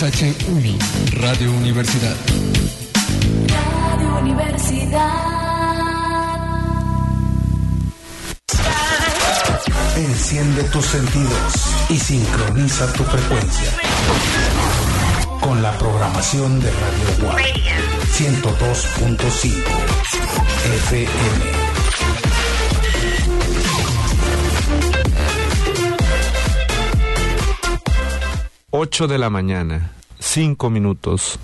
XHUNI, Radio Universidad. Radio Universidad. Enciende tus sentidos y sincroniza tu frecuencia con la programación de Radio Guad 102.5 FM. 8 de la mañana, 5 minutos.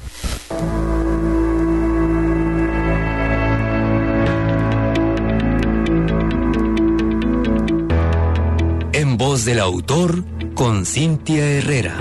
En voz del autor, con Cintia Herrera.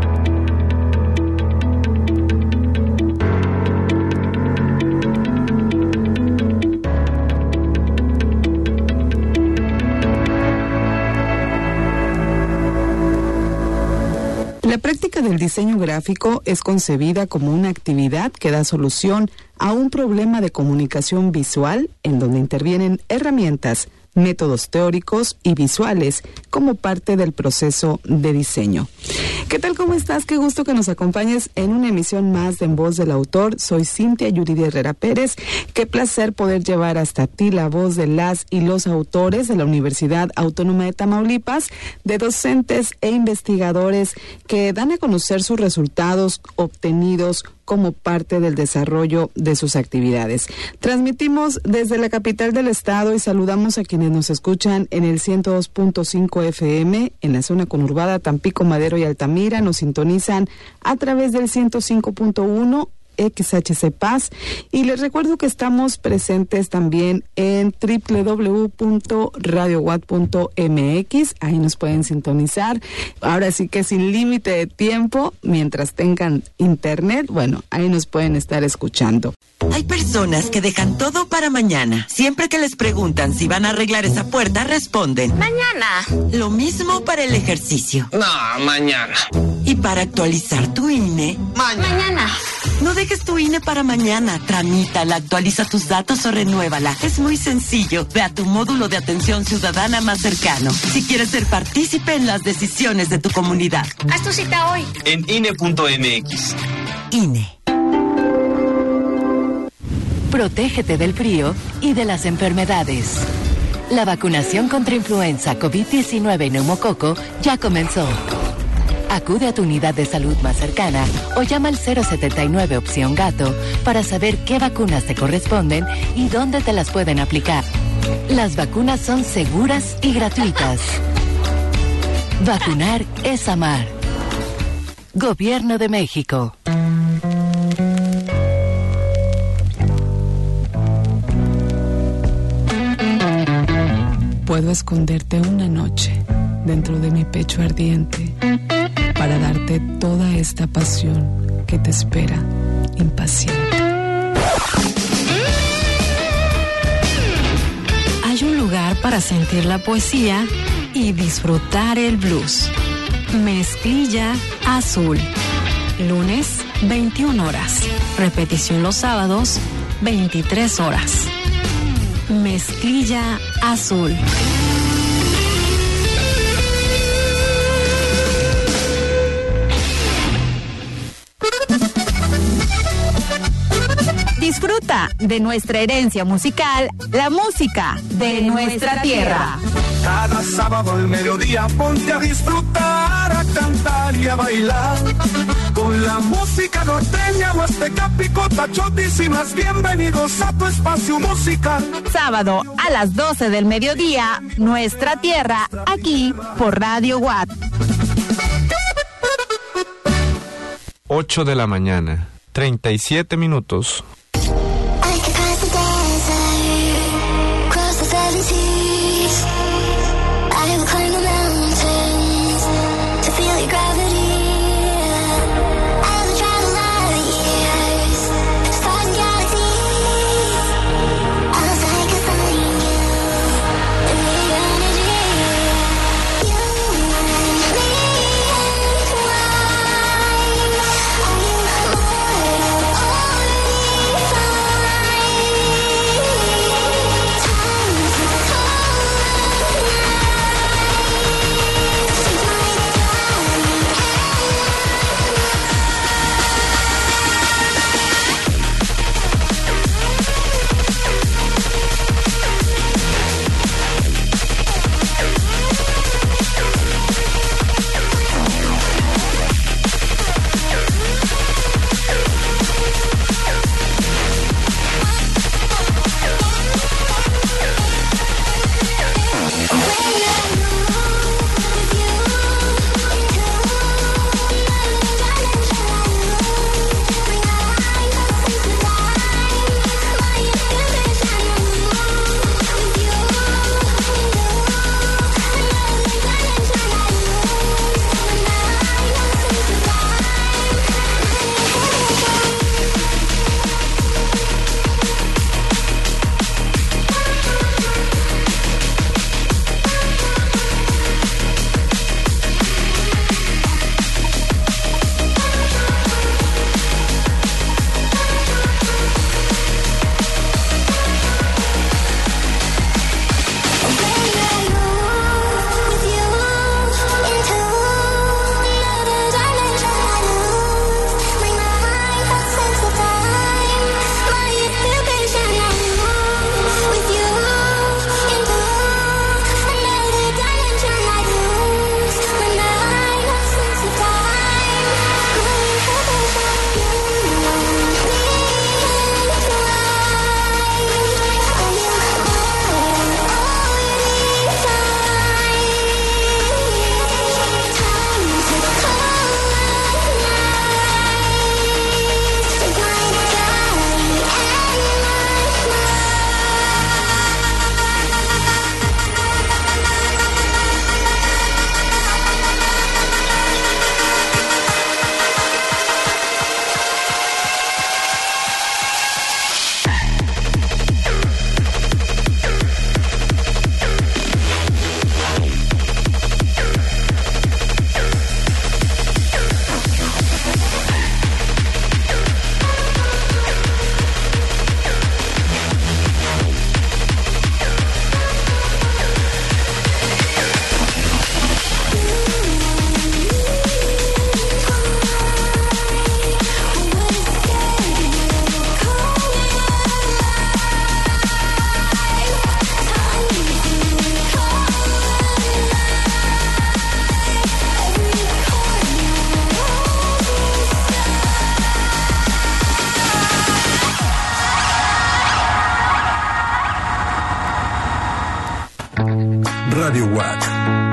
La práctica del diseño gráfico es concebida como una actividad que da solución a un problema de comunicación visual en donde intervienen herramientas, métodos teóricos y visuales como parte del proceso de diseño. ¿Qué tal? ¿Cómo estás? Qué gusto que nos acompañes en una emisión más de En Voz del Autor. Soy Cintia Yuridia Herrera Pérez. Qué placer poder llevar hasta ti la voz de las y los autores de la Universidad Autónoma de Tamaulipas, de docentes e investigadores que dan a conocer sus resultados obtenidos como parte del desarrollo de sus actividades. Transmitimos desde la capital del estado y saludamos a quienes nos escuchan en el 102.5 FM, en la zona conurbada Tampico, Madero y Altamira. Nos sintonizan a través del 105.1 XHC Paz, y les recuerdo que estamos presentes también en www.radioguad.mx. Ahí nos pueden sintonizar, ahora sí que sin límite de tiempo, mientras tengan internet, bueno, ahí nos pueden estar escuchando. Hay personas que dejan todo para mañana. Siempre que les preguntan si van a arreglar esa puerta, responden mañana. Lo mismo para el ejercicio. No, mañana. Y para actualizar tu INE, Mañana. no dejes tu INE para mañana. Tramítala, actualiza tus datos o renuévala. Es muy sencillo. Ve a tu módulo de atención ciudadana más cercano si quieres ser partícipe en las decisiones de tu comunidad. Haz tu cita hoy en INE.mx. INE. Protégete del frío y de las enfermedades. La vacunación contra influenza, COVID-19 y neumococo ya comenzó. Acude a tu unidad de salud más cercana o llama al 079 opción gato para saber qué vacunas te corresponden y dónde te las pueden aplicar. Las vacunas son seguras y gratuitas. Vacunar es amar. Gobierno de México. Puedo esconderte una noche dentro de mi pecho ardiente para darte toda esta pasión que te espera impaciente. Hay un lugar para sentir la poesía y disfrutar el blues. Mezclilla Azul. Lunes, 21 horas. Repetición los sábados, 23 horas. Mezclilla Azul. Disfruta de nuestra herencia musical, la música de nuestra tierra. Cada sábado al mediodía ponte a disfrutar, a cantar y a bailar con la música norteña, huasteca, picota, chotis y más. Bienvenidos a tu espacio musical. Sábado a las 12 del mediodía, nuestra tierra, aquí por Radio Guad. 8 de la mañana, 37 minutos. Radio Watt.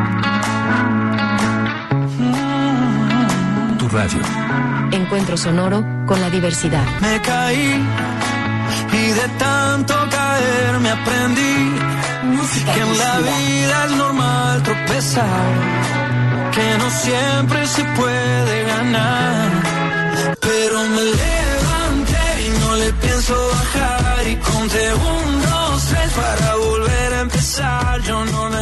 Tu radio. Encuentro sonoro con la diversidad. Me caí y de tanto caer me aprendí que en la vida es normal tropezar, que no siempre se puede ganar, pero me levanté y no le pienso bajar y conté 1, 2, 3 para volver a empezar. Yo no